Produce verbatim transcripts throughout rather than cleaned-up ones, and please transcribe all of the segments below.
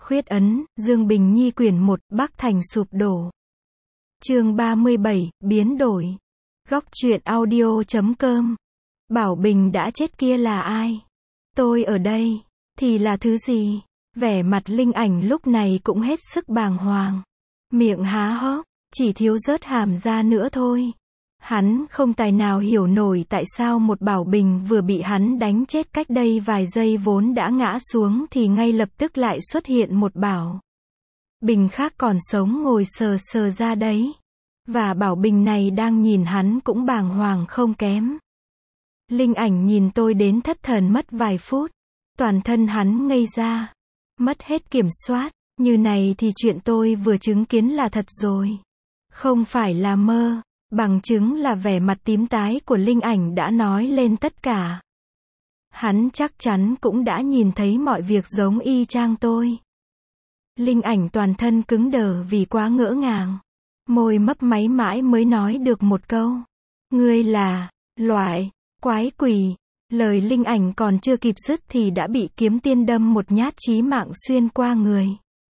Khuyết ấn, Dương Bình Nhi quyển một, Bắc Thành sụp đổ. Chương ba mươi bảy, biến đổi. Góc truyện audio chấm com. Bảo Bình đã chết kia là ai? Tôi ở đây, thì là thứ gì? Vẻ mặt Linh Ảnh lúc này cũng hết sức bàng hoàng. Miệng há hốc, chỉ thiếu rớt hàm ra nữa thôi. Hắn không tài nào hiểu nổi tại sao một Bảo Bình vừa bị hắn đánh chết cách đây vài giây vốn đã ngã xuống thì ngay lập tức lại xuất hiện một Bảo Bình khác còn sống ngồi sờ sờ ra đấy. Và Bảo Bình này đang nhìn hắn cũng bàng hoàng không kém. Linh Ảnh nhìn tôi đến thất thần mất vài phút. Toàn thân hắn ngây ra. Mất hết kiểm soát. Như này thì chuyện tôi vừa chứng kiến là thật rồi. Không phải là mơ. Bằng chứng là vẻ mặt tím tái của Linh Ảnh đã nói lên tất cả. Hắn chắc chắn cũng đã nhìn thấy mọi việc giống y chang tôi. Linh Ảnh toàn thân cứng đờ vì quá ngỡ ngàng. Môi mấp máy mãi mới nói được một câu. Ngươi là, loại, quái quỷ. Lời Linh Ảnh còn chưa kịp dứt thì đã bị kiếm tiên đâm một nhát chí mạng xuyên qua người.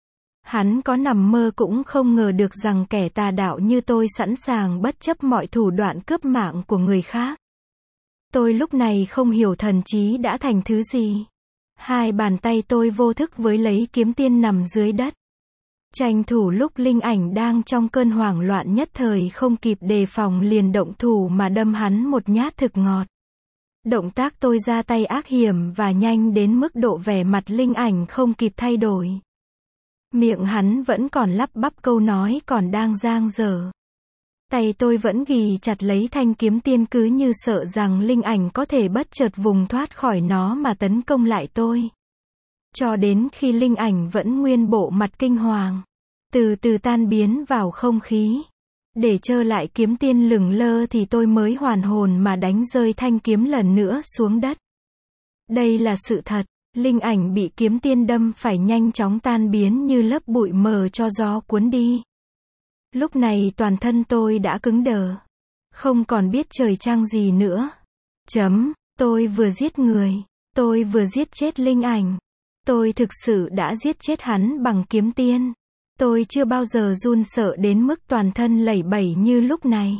Hắn có nằm mơ cũng không ngờ được rằng kẻ tà đạo như tôi sẵn sàng bất chấp mọi thủ đoạn cướp mạng của người khác. Tôi lúc này không hiểu thần trí đã thành thứ gì. Hai bàn tay tôi vô thức với lấy kiếm tiên nằm dưới đất. Tranh thủ lúc Linh Ảnh đang trong cơn hoảng loạn nhất thời không kịp đề phòng liền động thủ mà đâm hắn một nhát thực ngọt. Động tác tôi ra tay ác hiểm và nhanh đến mức độ vẻ mặt Linh Ảnh không kịp thay đổi. Miệng hắn vẫn còn lắp bắp câu nói còn đang dang dở. Tay tôi vẫn ghì chặt lấy thanh kiếm tiên cứ như sợ rằng Linh Ảnh có thể bất chợt vùng thoát khỏi nó mà tấn công lại tôi. Cho đến khi Linh Ảnh vẫn nguyên bộ mặt kinh hoàng. Từ từ tan biến vào không khí. Để trơ lại kiếm tiên lửng lơ thì tôi mới hoàn hồn mà đánh rơi thanh kiếm lần nữa xuống đất. Đây là sự thật. Linh Ảnh bị kiếm tiên đâm phải nhanh chóng tan biến như lớp bụi mờ cho gió cuốn đi. Lúc này toàn thân tôi đã cứng đờ. Không còn biết trời trăng gì nữa. Chấm, tôi vừa giết người. Tôi vừa giết chết Linh Ảnh. Tôi thực sự đã giết chết hắn bằng kiếm tiên. Tôi chưa bao giờ run sợ đến mức toàn thân lẩy bẩy như lúc này.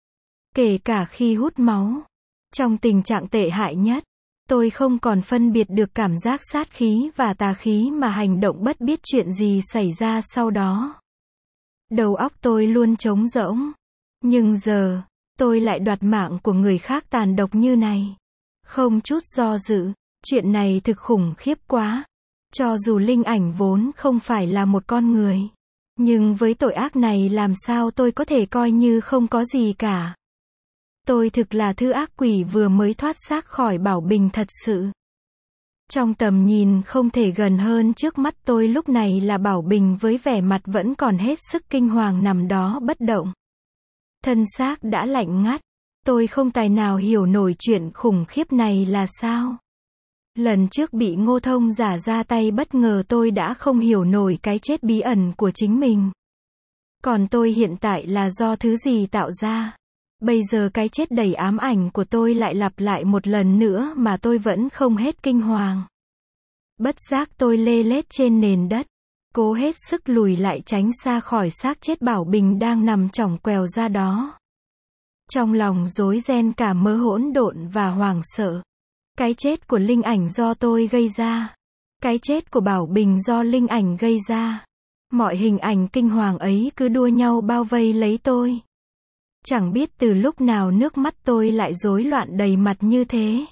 Kể cả khi hút máu. Trong tình trạng tệ hại nhất. Tôi không còn phân biệt được cảm giác sát khí và tà khí mà hành động bất biết chuyện gì xảy ra sau đó. Đầu óc tôi luôn trống rỗng. Nhưng giờ, tôi lại đoạt mạng của người khác tàn độc như này. Không chút do dự, chuyện này thực khủng khiếp quá. Cho dù Linh Ảnh vốn không phải là một con người. Nhưng với tội ác này làm sao tôi có thể coi như không có gì cả. Tôi thực là thứ ác quỷ vừa mới thoát xác khỏi Bảo Bình thật sự. Trong tầm nhìn không thể gần hơn trước mắt tôi lúc này là Bảo Bình với vẻ mặt vẫn còn hết sức kinh hoàng nằm đó bất động. Thân xác đã lạnh ngắt. Tôi không tài nào hiểu nổi chuyện khủng khiếp này là sao. Lần trước bị Ngô Thông giả ra tay bất ngờ tôi đã không hiểu nổi cái chết bí ẩn của chính mình. Còn tôi hiện tại là do thứ gì tạo ra. Bây giờ cái chết đầy ám ảnh của tôi lại lặp lại một lần nữa mà tôi vẫn không hết kinh hoàng. Bất giác tôi lê lết trên nền đất. Cố hết sức lùi lại tránh xa khỏi xác chết Bảo Bình đang nằm chỏng quèo ra đó. Trong lòng rối ren cả mớ hỗn độn và hoảng sợ. Cái chết của Linh Ảnh do tôi gây ra. Cái chết của Bảo Bình do Linh Ảnh gây ra. Mọi hình ảnh kinh hoàng ấy cứ đua nhau bao vây lấy tôi. Chẳng biết từ lúc nào nước mắt tôi lại rối loạn đầy mặt như thế.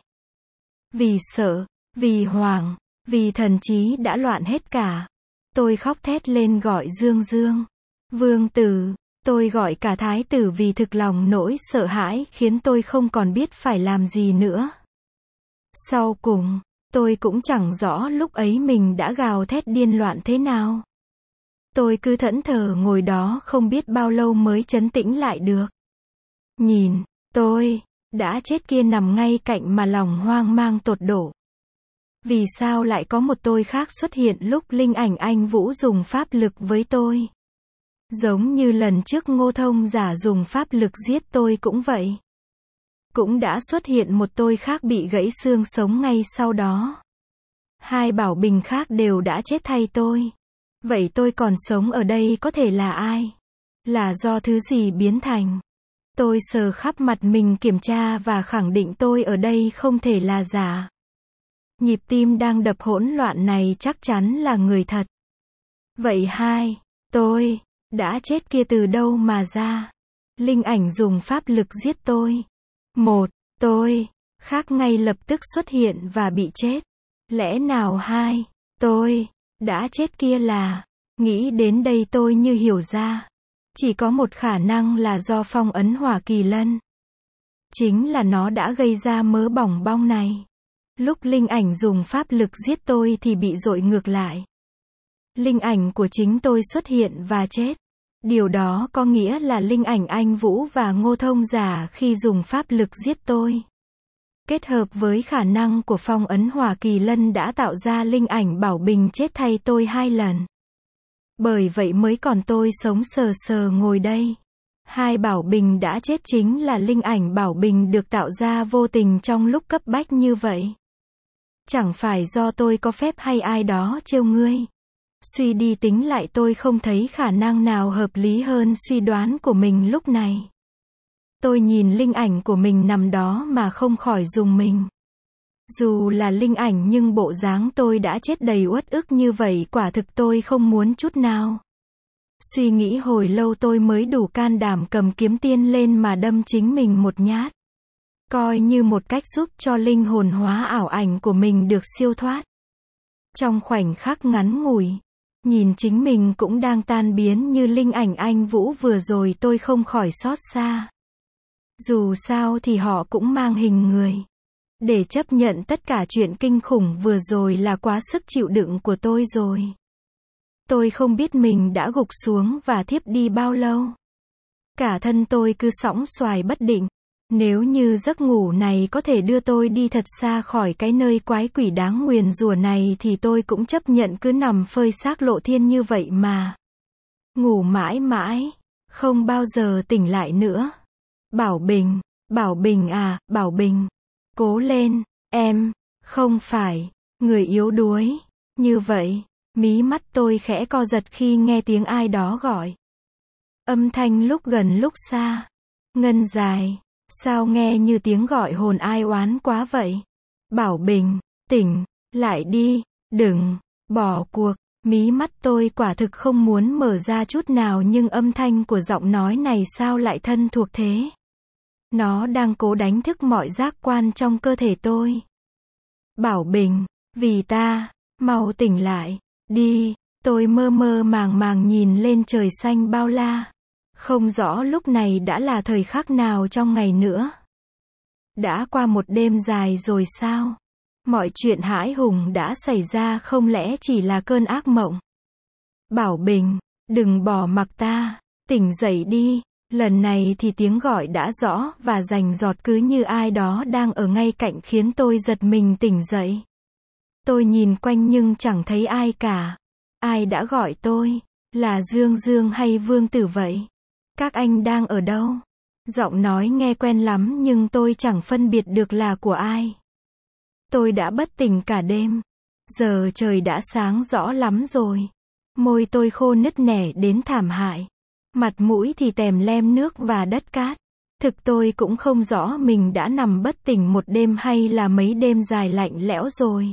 Vì sợ, vì hoảng, vì thần trí đã loạn hết cả. Tôi khóc thét lên gọi Dương Dương. Vương tử, tôi gọi cả thái tử vì thực lòng nỗi sợ hãi khiến tôi không còn biết phải làm gì nữa. Sau cùng, tôi cũng chẳng rõ lúc ấy mình đã gào thét điên loạn thế nào. Tôi cứ thẫn thờ ngồi đó không biết bao lâu mới trấn tĩnh lại được. Nhìn, tôi, đã chết kia nằm ngay cạnh mà lòng hoang mang tột độ. Vì sao lại có một tôi khác xuất hiện lúc Linh Ảnh anh Vũ dùng pháp lực với tôi? Giống như lần trước Ngô Thông giả dùng pháp lực giết tôi cũng vậy. Cũng đã xuất hiện một tôi khác bị gãy xương sống ngay sau đó. Hai Bảo Bình khác đều đã chết thay tôi. Vậy tôi còn sống ở đây có thể là ai? Là do thứ gì biến thành? Tôi sờ khắp mặt mình kiểm tra và khẳng định tôi ở đây không thể là giả. Nhịp tim đang đập hỗn loạn này chắc chắn là người thật. Vậy hai, tôi, đã chết kia từ đâu mà ra? Linh ảnh dùng pháp lực giết tôi. Một, tôi, khác ngay lập tức xuất hiện và bị chết. Lẽ nào hai, tôi, đã chết kia là, nghĩ đến đây tôi như hiểu ra. Chỉ có một khả năng là do phong ấn hỏa kỳ lân. Chính là nó đã gây ra mớ bỏng bong này. Lúc linh ảnh dùng pháp lực giết tôi thì bị dội ngược lại. Linh ảnh của chính tôi xuất hiện và chết. Điều đó có nghĩa là linh ảnh anh Vũ và Ngô Thông giả khi dùng pháp lực giết tôi. Kết hợp với khả năng của phong ấn hỏa kỳ lân đã tạo ra linh ảnh Bảo Bình chết thay tôi hai lần. Bởi vậy mới còn tôi sống sờ sờ ngồi đây. Hai Bảo Bình đã chết chính là linh ảnh Bảo Bình được tạo ra vô tình trong lúc cấp bách như vậy. Chẳng phải do tôi có phép hay ai đó trêu ngươi. Suy đi tính lại tôi không thấy khả năng nào hợp lý hơn suy đoán của mình lúc này. Tôi nhìn linh ảnh của mình nằm đó mà không khỏi rùng mình. Dù là linh ảnh nhưng bộ dáng tôi đã chết đầy uất ức như vậy quả thực tôi không muốn chút nào. Suy nghĩ hồi lâu tôi mới đủ can đảm cầm kiếm tiên lên mà đâm chính mình một nhát. Coi như một cách giúp cho linh hồn hóa ảo ảnh của mình được siêu thoát. Trong khoảnh khắc ngắn ngủi, nhìn chính mình cũng đang tan biến như linh ảnh anh Vũ vừa rồi tôi không khỏi xót xa. Dù sao thì họ cũng mang hình người. Để chấp nhận tất cả chuyện kinh khủng vừa rồi là quá sức chịu đựng của tôi rồi. Tôi không biết mình đã gục xuống và thiếp đi bao lâu. Cả thân tôi cứ sõng soài bất định. Nếu như giấc ngủ này có thể đưa tôi đi thật xa khỏi cái nơi quái quỷ đáng nguyền rủa này thì tôi cũng chấp nhận cứ nằm phơi xác lộ thiên như vậy mà. Ngủ mãi mãi, không bao giờ tỉnh lại nữa. Bảo Bình, Bảo Bình à, Bảo Bình. Cố lên, em, không phải, người yếu đuối. Như vậy, mí mắt tôi khẽ co giật khi nghe tiếng ai đó gọi. Âm thanh lúc gần lúc xa. Ngân dài. Sao nghe như tiếng gọi hồn ai oán quá vậy? Bảo Bình, tỉnh, lại đi, đừng, bỏ cuộc. Mí mắt tôi quả thực không muốn mở ra chút nào nhưng âm thanh của giọng nói này sao lại thân thuộc thế? Nó đang cố đánh thức mọi giác quan trong cơ thể tôi. Bảo Bình, vì ta, mau tỉnh lại, đi. Tôi mơ mơ màng màng nhìn lên trời xanh bao la. Không rõ lúc này đã là thời khắc nào trong ngày nữa. Đã qua một đêm dài rồi sao? Mọi chuyện hãi hùng đã xảy ra không lẽ chỉ là cơn ác mộng? Bảo Bình, đừng bỏ mặc ta, tỉnh dậy đi. Lần này thì tiếng gọi đã rõ và rành rọt cứ như ai đó đang ở ngay cạnh khiến tôi giật mình tỉnh dậy. Tôi nhìn quanh nhưng chẳng thấy ai cả. Ai đã gọi tôi? Là Dương Dương hay Vương Tử vậy? Các anh đang ở đâu? Giọng nói nghe quen lắm nhưng tôi chẳng phân biệt được là của ai. Tôi đã bất tỉnh cả đêm. Giờ trời đã sáng rõ lắm rồi. Môi tôi khô nứt nẻ đến thảm hại. Mặt mũi thì tèm lem nước và đất cát. Thực tôi cũng không rõ mình đã nằm bất tỉnh một đêm hay là mấy đêm dài lạnh lẽo rồi.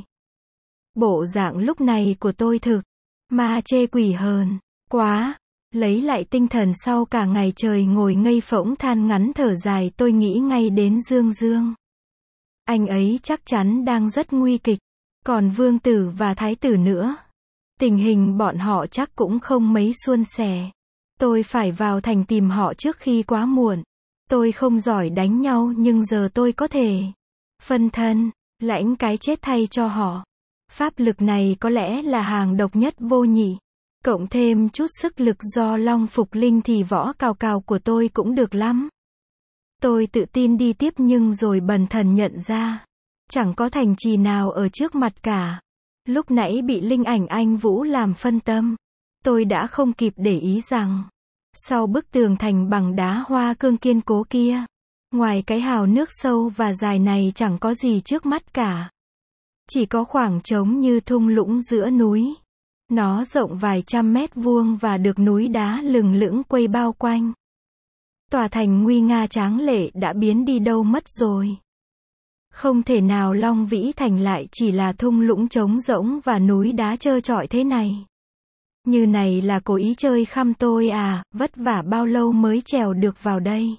Bộ dạng lúc này của tôi thực ma chê quỷ hờn quá. Lấy lại tinh thần sau cả ngày trời ngồi ngây phỗng than ngắn thở dài tôi nghĩ ngay đến Dương Dương. Anh ấy chắc chắn đang rất nguy kịch. Còn Vương Tử và Thái Tử nữa. Tình hình bọn họ chắc cũng không mấy suôn sẻ. Tôi phải vào thành tìm họ trước khi quá muộn. Tôi không giỏi đánh nhau nhưng giờ tôi có thể phân thân, lãnh cái chết thay cho họ. Pháp lực này có lẽ là hàng độc nhất vô nhị. Cộng thêm chút sức lực do Long Phục Linh thì võ cào cào của tôi cũng được lắm. Tôi tự tin đi tiếp nhưng rồi bần thần nhận ra. Chẳng có thành trì nào ở trước mặt cả. Lúc nãy bị linh ảnh anh Vũ làm phân tâm. Tôi đã không kịp để ý rằng. Sau bức tường thành bằng đá hoa cương kiên cố kia. Ngoài cái hào nước sâu và dài này chẳng có gì trước mắt cả. Chỉ có khoảng trống như thung lũng giữa núi. Nó rộng vài trăm mét vuông và được núi đá lừng lững quây bao quanh. Tòa thành nguy nga tráng lệ đã biến đi đâu mất rồi. Không thể nào Long Vĩ Thành lại chỉ là thung lũng trống rỗng và núi đá trơ trọi thế này. Như này là cố ý chơi khăm tôi à, vất vả bao lâu mới trèo được vào đây.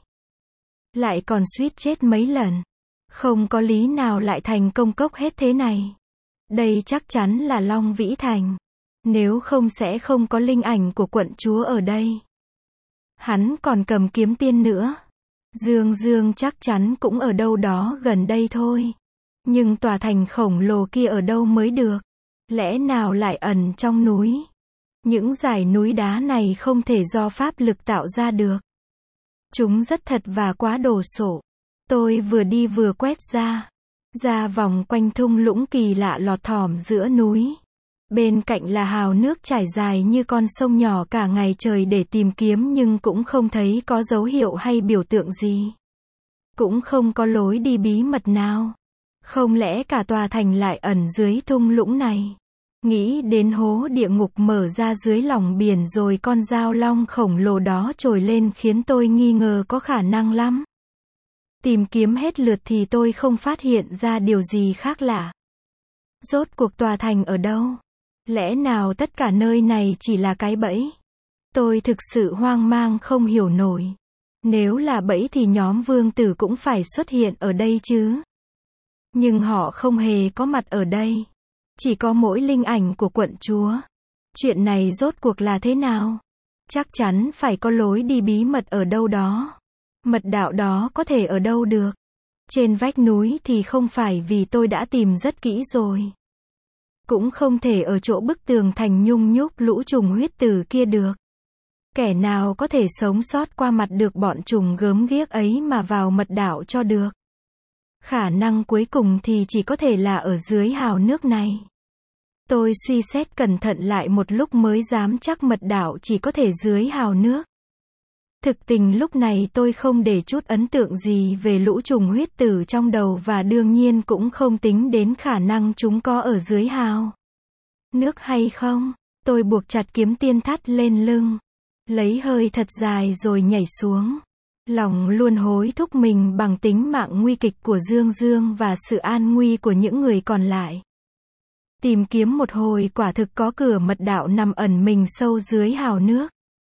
Lại còn suýt chết mấy lần. Không có lý nào lại thành công cốc hết thế này. Đây chắc chắn là Long Vĩ Thành. Nếu không sẽ không có linh ảnh của quận chúa ở đây. Hắn còn cầm kiếm tiên nữa. Dương Dương chắc chắn cũng ở đâu đó gần đây thôi. Nhưng tòa thành khổng lồ kia ở đâu mới được? Lẽ nào lại ẩn trong núi? Những dải núi đá này không thể do pháp lực tạo ra được. Chúng rất thật và quá đồ sộ. Tôi vừa đi vừa quét ra. Ra vòng quanh thung lũng kỳ lạ lọt thỏm giữa núi. Bên cạnh là hào nước trải dài như con sông nhỏ cả ngày trời để tìm kiếm nhưng cũng không thấy có dấu hiệu hay biểu tượng gì. Cũng không có lối đi bí mật nào. Không lẽ cả tòa thành lại ẩn dưới thung lũng này? Nghĩ đến hố địa ngục mở ra dưới lòng biển rồi con dao long khổng lồ đó trồi lên khiến tôi nghi ngờ có khả năng lắm. Tìm kiếm hết lượt thì tôi không phát hiện ra điều gì khác lạ. Rốt cuộc tòa thành ở đâu? Lẽ nào tất cả nơi này chỉ là cái bẫy? Tôi thực sự hoang mang không hiểu nổi. Nếu là bẫy thì nhóm vương tử cũng phải xuất hiện ở đây chứ. Nhưng họ không hề có mặt ở đây. Chỉ có mỗi linh ảnh của quận chúa. Chuyện này rốt cuộc là thế nào? Chắc chắn phải có lối đi bí mật ở đâu đó. Mật đạo đó có thể ở đâu được? Trên vách núi thì không phải vì tôi đã tìm rất kỹ rồi. Cũng không thể ở chỗ bức tường thành nhung nhúc lũ trùng huyết tử kia được. Kẻ nào có thể sống sót qua mặt được bọn trùng gớm ghiếc ấy mà vào mật đạo cho được. Khả năng cuối cùng thì chỉ có thể là ở dưới hào nước này. Tôi suy xét cẩn thận lại một lúc mới dám chắc mật đạo chỉ có thể dưới hào nước. Thực tình lúc này tôi không để chút ấn tượng gì về lũ trùng huyết tử trong đầu và đương nhiên cũng không tính đến khả năng chúng có ở dưới hào nước hay không. Tôi buộc chặt kiếm tiên thắt lên lưng. Lấy hơi thật dài rồi nhảy xuống. Lòng luôn hối thúc mình bằng tính mạng nguy kịch của Dương Dương và sự an nguy của những người còn lại. Tìm kiếm một hồi quả thực có cửa mật đạo nằm ẩn mình sâu dưới hào nước.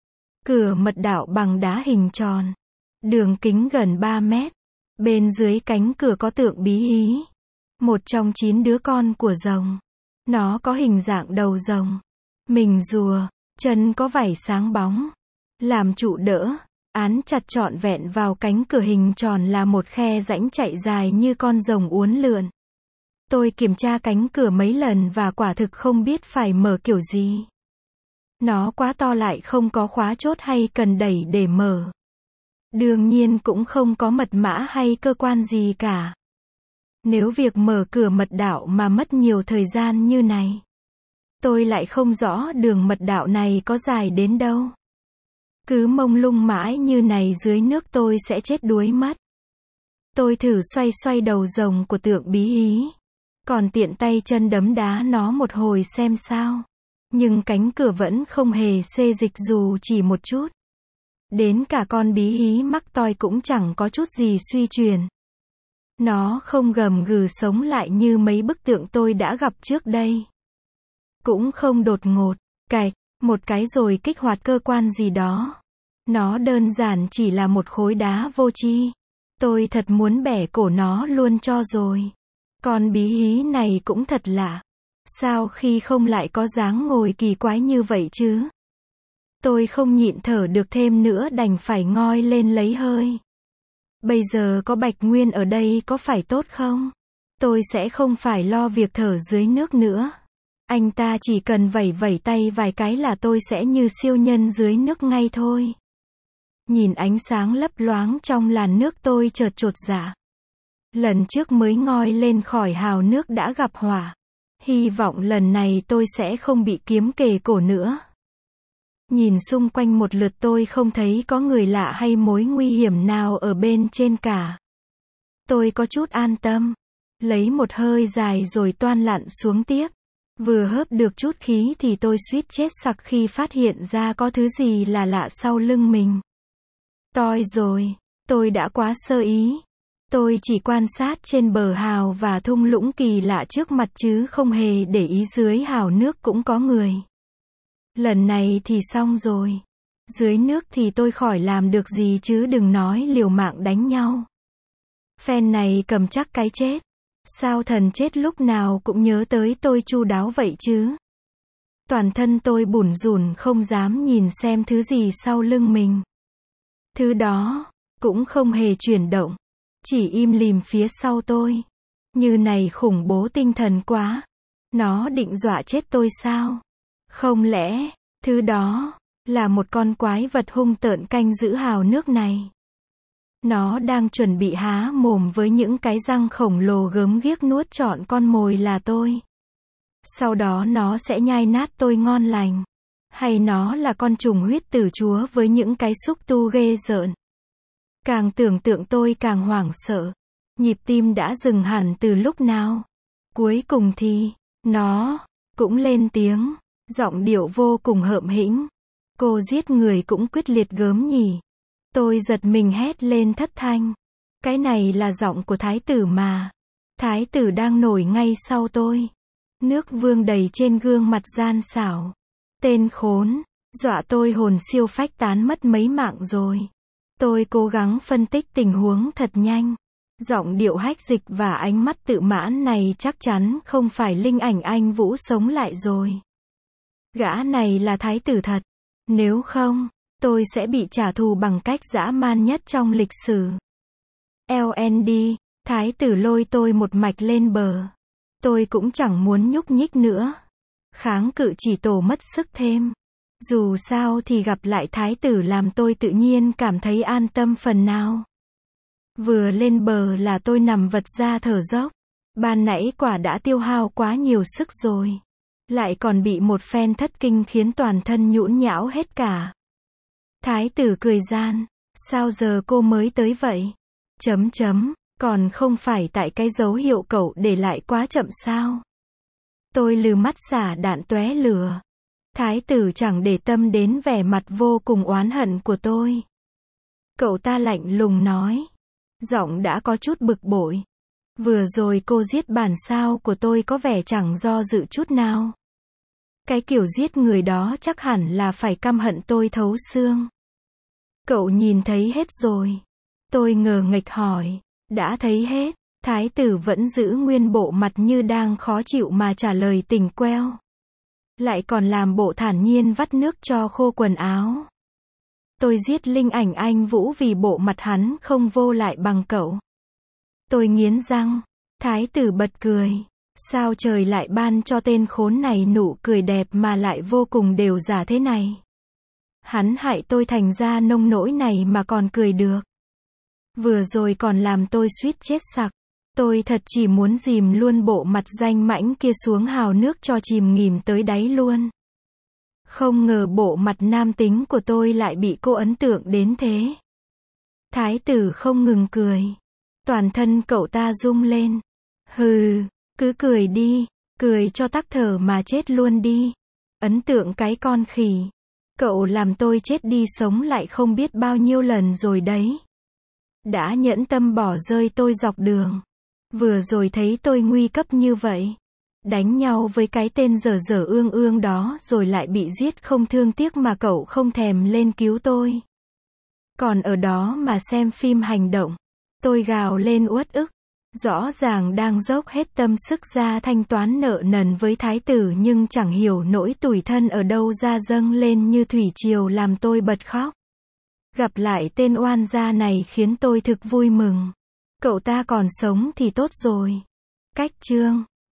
Cửa mật đạo bằng đá hình tròn. Đường kính gần ba mét. Bên dưới cánh cửa có tượng bí hí. Một trong chín đứa con của rồng. Nó có hình dạng đầu rồng. Mình rùa. Chân có vảy sáng bóng. Làm trụ đỡ. Án chặt trọn vẹn vào cánh cửa hình tròn là một khe rãnh chạy dài như con rồng uốn lượn. Tôi kiểm tra cánh cửa mấy lần và quả thực không biết phải mở kiểu gì. Nó quá to lại không có khóa chốt hay cần đẩy để mở. Đương nhiên cũng không có mật mã hay cơ quan gì cả. Nếu việc mở cửa mật đạo mà mất nhiều thời gian như này, tôi lại không rõ đường mật đạo này có dài đến đâu. Cứ mông lung mãi như này dưới nước tôi sẽ chết đuối mất. Tôi thử xoay xoay đầu rồng của tượng bí hí. Còn tiện tay chân đấm đá nó một hồi xem sao. Nhưng cánh cửa vẫn không hề xê dịch dù chỉ một chút. Đến cả con bí hí mắc toi cũng chẳng có chút gì suy chuyển. Nó không gầm gừ sống lại như mấy bức tượng tôi đã gặp trước đây. Cũng không đột ngột, cạch, một cái rồi kích hoạt cơ quan gì đó. Nó đơn giản chỉ là một khối đá vô tri. Tôi thật muốn bẻ cổ nó luôn cho rồi. Con bí hí này cũng thật lạ. Sao khi không lại có dáng ngồi kỳ quái như vậy chứ? Tôi không nhịn thở được thêm nữa đành phải ngoi lên lấy hơi. Bây giờ có Bạch Nguyên ở đây có phải tốt không? Tôi sẽ không phải lo việc thở dưới nước nữa. Anh ta chỉ cần vẩy vẩy tay vài cái là tôi sẽ như siêu nhân dưới nước ngay thôi. Nhìn ánh sáng lấp loáng trong làn nước tôi chợt chột dạ. Lần trước mới ngoi lên khỏi hào nước đã gặp hỏa. Hy vọng lần này tôi sẽ không bị kiếm kề cổ nữa. Nhìn xung quanh một lượt tôi không thấy có người lạ hay mối nguy hiểm nào ở bên trên cả. Tôi có chút an tâm. Lấy một hơi dài rồi toan lặn xuống tiếp. Vừa hớp được chút khí thì tôi suýt chết sặc khi phát hiện ra có thứ gì là lạ sau lưng mình. Toi rồi, tôi đã quá sơ ý. Tôi chỉ quan sát trên bờ hào và thung lũng kỳ lạ trước mặt chứ không hề để ý dưới hào nước cũng có người. Lần này thì xong rồi. Dưới nước thì tôi khỏi làm được gì chứ đừng nói liều mạng đánh nhau. Phen này cầm chắc cái chết. Sao thần chết lúc nào cũng nhớ tới tôi chu đáo vậy chứ? Toàn thân tôi bủn rủn không dám nhìn xem thứ gì sau lưng mình. Thứ đó cũng không hề chuyển động, chỉ im lìm phía sau tôi. Như này khủng bố tinh thần quá. Nó định dọa chết tôi sao? Không lẽ thứ đó là một con quái vật hung tợn canh giữ hào nước này? Nó đang chuẩn bị há mồm với những cái răng khổng lồ gớm ghiếc nuốt trọn con mồi là tôi. Sau đó nó sẽ nhai nát tôi ngon lành. Hay nó là con trùng huyết tử chúa với những cái xúc tu ghê rợn? Càng tưởng tượng tôi càng hoảng sợ. Nhịp tim đã dừng hẳn từ lúc nào. Cuối cùng thì, nó cũng lên tiếng, giọng điệu vô cùng hợm hĩnh. Cô giết người cũng quyết liệt gớm nhỉ. Tôi giật mình hét lên thất thanh. Cái này là giọng của thái tử mà. Thái tử đang nổi ngay sau tôi. Nước vương đầy trên gương mặt gian xảo. Tên khốn, dọa tôi hồn siêu phách tán mất mấy mạng rồi. Tôi cố gắng phân tích tình huống thật nhanh. Giọng điệu hách dịch và ánh mắt tự mãn này chắc chắn không phải linh ảnh anh Vũ sống lại rồi. Gã này là thái tử thật. Nếu không, tôi sẽ bị trả thù bằng cách dã man nhất trong lịch sử. lờ en đê, thái tử lôi tôi một mạch lên bờ. Tôi cũng chẳng muốn nhúc nhích nữa. Kháng cự chỉ tổ mất sức thêm. Dù sao thì gặp lại thái tử làm tôi tự nhiên cảm thấy an tâm phần nào. Vừa lên bờ là tôi nằm vật ra thở dốc. Ban nãy quả đã tiêu hao quá nhiều sức rồi. Lại còn bị một phen thất kinh khiến toàn thân nhũn nhão hết cả. Thái tử cười gian. Sao giờ cô mới tới vậy? Chấm chấm, còn không phải tại cái dấu hiệu cậu để lại quá chậm sao? Tôi lừ mắt xả đạn tóe lửa. Thái tử chẳng để tâm đến vẻ mặt vô cùng oán hận của tôi. Cậu ta lạnh lùng nói. Giọng đã có chút bực bội. Vừa rồi cô giết bản sao của tôi có vẻ chẳng do dự chút nào. Cái kiểu giết người đó chắc hẳn là phải căm hận tôi thấu xương. Cậu nhìn thấy hết rồi. Tôi ngờ nghệch hỏi. Đã thấy hết. Thái tử vẫn giữ nguyên bộ mặt như đang khó chịu mà trả lời tỉnh queo. Lại còn làm bộ thản nhiên vắt nước cho khô quần áo. Tôi giết linh ảnh anh Vũ vì bộ mặt hắn không vô lại bằng cậu. Tôi nghiến răng. Thái tử bật cười. Sao trời lại ban cho tên khốn này nụ cười đẹp mà lại vô cùng đều giả thế này? Hắn hại tôi thành ra nông nỗi này mà còn cười được. Vừa rồi còn làm tôi suýt chết sặc. Tôi thật chỉ muốn dìm luôn bộ mặt danh mãnh kia xuống hào nước cho chìm nghỉm tới đáy luôn. Không ngờ bộ mặt nam tính của tôi lại bị cô ấn tượng đến thế. Thái tử không ngừng cười. Toàn thân cậu ta rung lên. Hừ, cứ cười đi, cười cho tắc thở mà chết luôn đi. Ấn tượng cái con khỉ. Cậu làm tôi chết đi sống lại không biết bao nhiêu lần rồi đấy. Đã nhẫn tâm bỏ rơi tôi dọc đường. Vừa rồi thấy tôi nguy cấp như vậy. Đánh nhau với cái tên dở dở ương ương đó rồi lại bị giết không thương tiếc mà cậu không thèm lên cứu tôi. Còn ở đó mà xem phim hành động. Tôi gào lên uất ức. Rõ ràng đang dốc hết tâm sức ra thanh toán nợ nần với thái tử nhưng chẳng hiểu nỗi tủi thân ở đâu ra dâng lên như thủy triều làm tôi bật khóc. Gặp lại tên oan gia này khiến tôi thực vui mừng. Cậu ta còn sống thì tốt rồi. Cách chương